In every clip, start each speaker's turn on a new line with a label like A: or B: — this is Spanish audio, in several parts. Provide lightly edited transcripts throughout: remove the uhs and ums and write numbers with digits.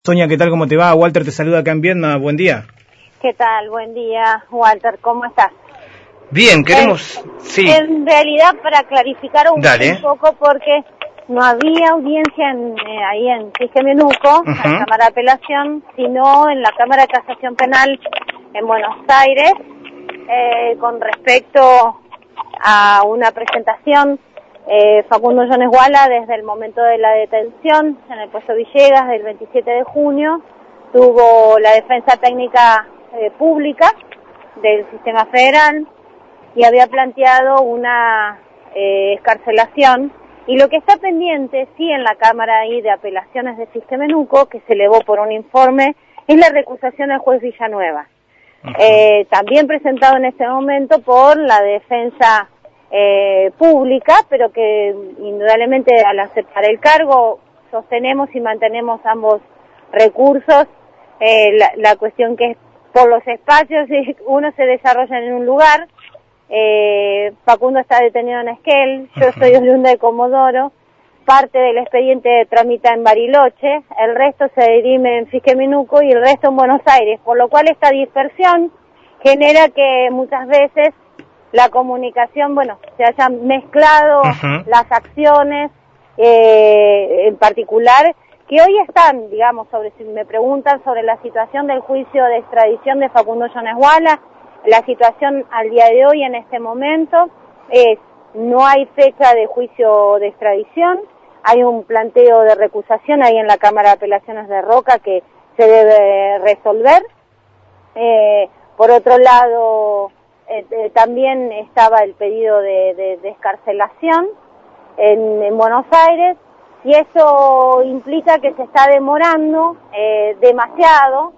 A: Sonia, ¿qué tal? ¿Cómo te va? Walter te saluda acá en Viedma. Buen día.
B: ¿Qué tal? Buen día, Walter. ¿Cómo estás?
A: Bien, queremos... Sí.
B: En realidad, para clarificar un poco, porque no había audiencia ahí en Fisquemenuco, en la Cámara de Apelación, sino en la Cámara de Casación Penal en Buenos Aires, con respecto a una presentación. Facundo Jones Wala, desde el momento de la detención en el puesto Villegas del 27 de junio, tuvo la defensa técnica pública del sistema federal y había planteado una excarcelación. Y lo que está pendiente, sí, en la Cámara ahí de Apelaciones de Fisquemenuco, que se elevó por un informe, es la recusación del juez Villanueva. También presentado en este momento por la defensa pública, pero que indudablemente al aceptar el cargo sostenemos y mantenemos ambos recursos. La cuestión que es por los espacios, uno se desarrolla en un lugar, Facundo está detenido en Esquel, yo soy oriunda de Comodoro, parte del expediente tramita en Bariloche, el resto se dirime en Fisquemenuco y el resto en Buenos Aires, por lo cual esta dispersión genera que muchas veces la comunicación, se hayan mezclado las acciones, en particular, que hoy están, si me preguntan sobre la situación del juicio de extradición de Facundo Jones Wala, la situación al día de hoy, en este momento, no hay fecha de juicio de extradición, hay un planteo de recusación ahí en la Cámara de Apelaciones de Roca que se debe resolver. Por otro lado, también estaba el pedido de excarcelación en Buenos Aires, y eso implica que se está demorando demasiado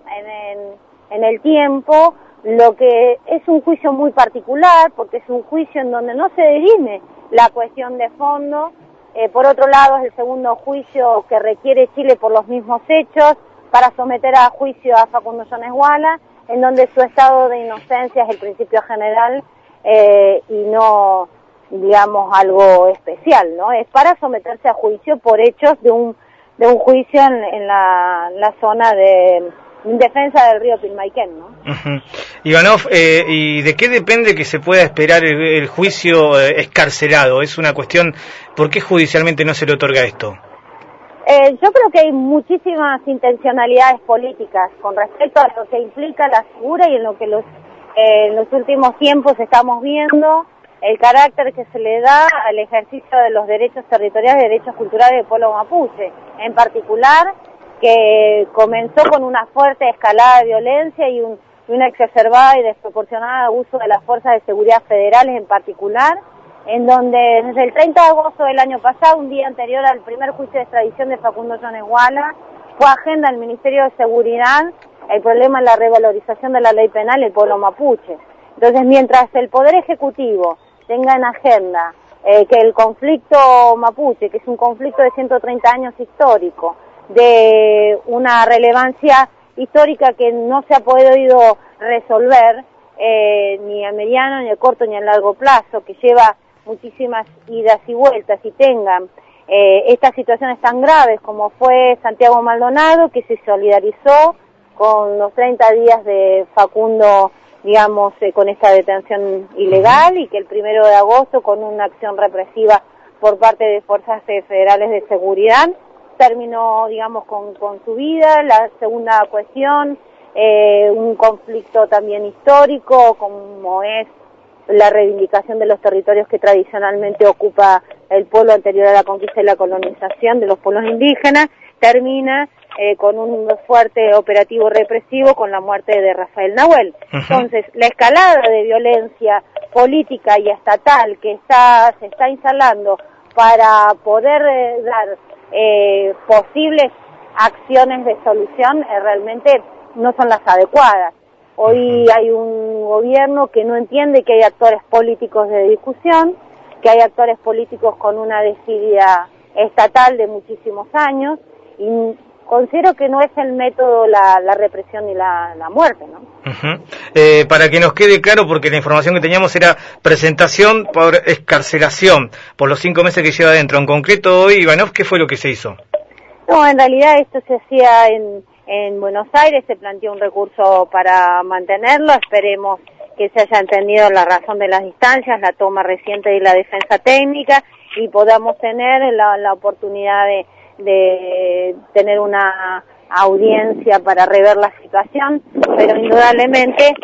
B: en el tiempo, lo que es un juicio muy particular, porque es un juicio en donde no se dirime la cuestión de fondo. Por otro lado, es el segundo juicio que requiere Chile por los mismos hechos para someter a juicio a Facundo Jones Wala, en donde su estado de inocencia es el principio general y no, algo especial, ¿no? Es para someterse a juicio por hechos de un juicio en la zona de defensa del río Pilmaiquén, ¿no?
A: Ivanov, ¿y de qué depende que se pueda esperar el juicio excarcelado? Es una cuestión, ¿por qué judicialmente no se le otorga esto?
B: Yo creo que hay muchísimas intencionalidades políticas con respecto a lo que implica la figura y en lo que en los últimos tiempos estamos viendo el carácter que se le da al ejercicio de los derechos territoriales y derechos culturales del pueblo mapuche, en particular que comenzó con una fuerte escalada de violencia y una exacerbada y desproporcionada uso de las fuerzas de seguridad federales en particular, en donde desde el 30 de agosto del año pasado, un día anterior al primer juicio de extradición de Facundo Jones Wala, fue agenda del Ministerio de Seguridad el problema de la revalorización de la ley penal del pueblo mapuche. Entonces, mientras el Poder Ejecutivo tenga en agenda que el conflicto mapuche, que es un conflicto de 130 años histórico, de una relevancia histórica que no se ha podido resolver, ni a mediano, ni a corto, ni a largo plazo, que lleva muchísimas idas y vueltas, y tengan estas situaciones tan graves como fue Santiago Maldonado, que se solidarizó con los 30 días de Facundo, con esta detención ilegal, y que el 1 de agosto, con una acción represiva por parte de fuerzas federales de seguridad, terminó, con su vida. La segunda cuestión, un conflicto también histórico, como es la reivindicación de los territorios que tradicionalmente ocupa el pueblo anterior a la conquista y la colonización de los pueblos indígenas, termina con un fuerte operativo represivo con la muerte de Rafael Nahuel. Entonces, la escalada de violencia política y estatal que se está instalando para poder dar posibles acciones de solución realmente no son las adecuadas. Hoy hay un gobierno que no entiende que hay actores políticos de discusión, que hay actores políticos con una desidia estatal de muchísimos años, y considero que no es el método la represión y la muerte, ¿no?
A: Para que nos quede claro, porque la información que teníamos era presentación por excarcelación, por los 5 meses que lleva adentro. En concreto hoy, Ivanov, ¿qué fue lo que se hizo?
B: No, en realidad esto se hacía en Buenos Aires, se planteó un recurso para mantenerlo, esperemos que se haya entendido la razón de las distancias, la toma reciente de la defensa técnica y podamos tener la oportunidad de tener una audiencia para rever la situación, pero indudablemente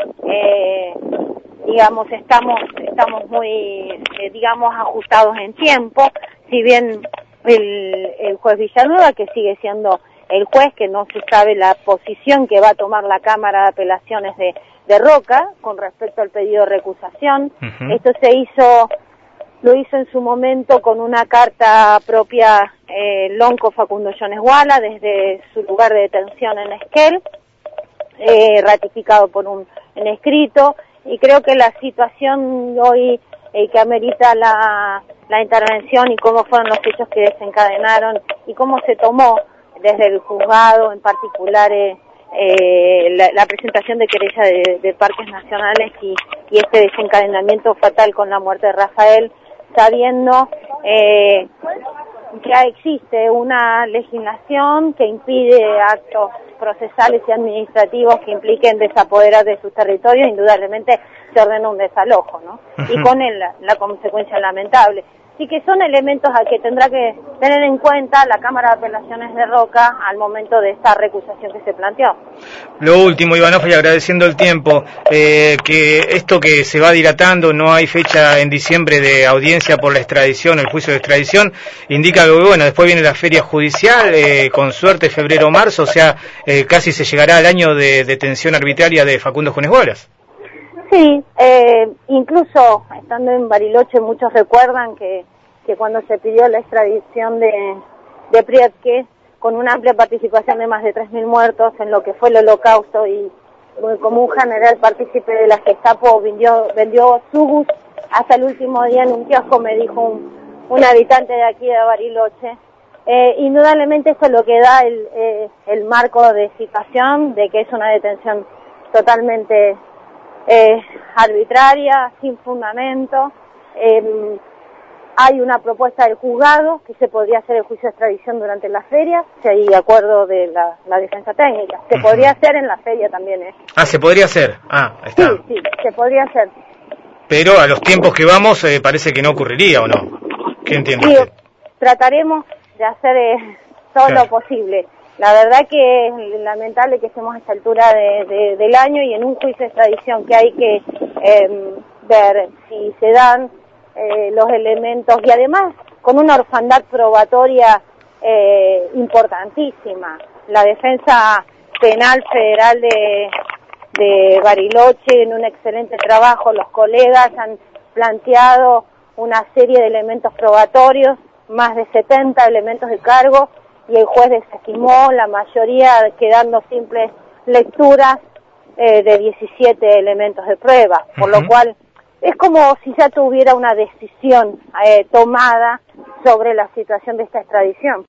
B: digamos estamos muy ajustados en tiempo, si bien el juez Villanueva, que sigue siendo el juez, que no se sabe la posición que va a tomar la Cámara de Apelaciones de Roca con respecto al pedido de recusación. Esto lo hizo en su momento con una carta propia Lonco Facundo Yonesguala desde su lugar de detención en Esquel, ratificado por en escrito, y creo que la situación hoy que amerita la intervención y cómo fueron los hechos que desencadenaron y cómo se tomó desde el juzgado en particular la presentación de querella de parques nacionales y este desencadenamiento fatal con la muerte de Rafael, sabiendo que existe una legislación que impide actos procesales y administrativos que impliquen desapoderar de sus territorios, indudablemente se ordena un desalojo, ¿no? Y con la consecuencia lamentable. Así que son elementos a que tendrá que tener en cuenta la Cámara de Apelaciones de Roca al momento de esta recusación que se planteó.
A: Lo último, Ivanov, y agradeciendo el tiempo, que esto que se va dilatando, no hay fecha en diciembre de audiencia por la extradición, el juicio de extradición, indica que, bueno, después viene la feria judicial, con suerte febrero o marzo, o sea, casi se llegará al año de detención arbitraria de Facundo Yonesguala.
B: Sí, incluso estando en Bariloche muchos recuerdan que cuando se pidió la extradición de Priebke, con una amplia participación de más de 3.000 muertos en lo que fue el Holocausto y como un general partícipe de la Gestapo vendió su bus hasta el último día en un kiosco, me dijo un habitante de aquí de Bariloche. Indudablemente eso es lo que da el marco de situación de que es una detención totalmente arbitraria, sin fundamento. Hay una propuesta del juzgado que se podría hacer el juicio de extradición durante la feria, si hay acuerdo de la defensa técnica. Se podría hacer en la feria también.
A: Se podría hacer. Está.
B: Sí, se podría hacer.
A: Pero a los tiempos que vamos parece que no ocurriría, ¿o no? ¿Qué entiende
B: Sí,
A: usted?
B: trataremos de hacer todo lo posible. La verdad que es lamentable que estemos a esta altura del año y en un juicio de extradición que hay que ver si se dan los elementos y además con una orfandad probatoria importantísima. La defensa penal federal de Bariloche en un excelente trabajo, los colegas han planteado una serie de elementos probatorios, más de 70 elementos de cargo, y el juez desestimó la mayoría quedando simples lecturas de 17 elementos de prueba, por lo cual es como si ya tuviera una decisión tomada sobre la situación de esta extradición.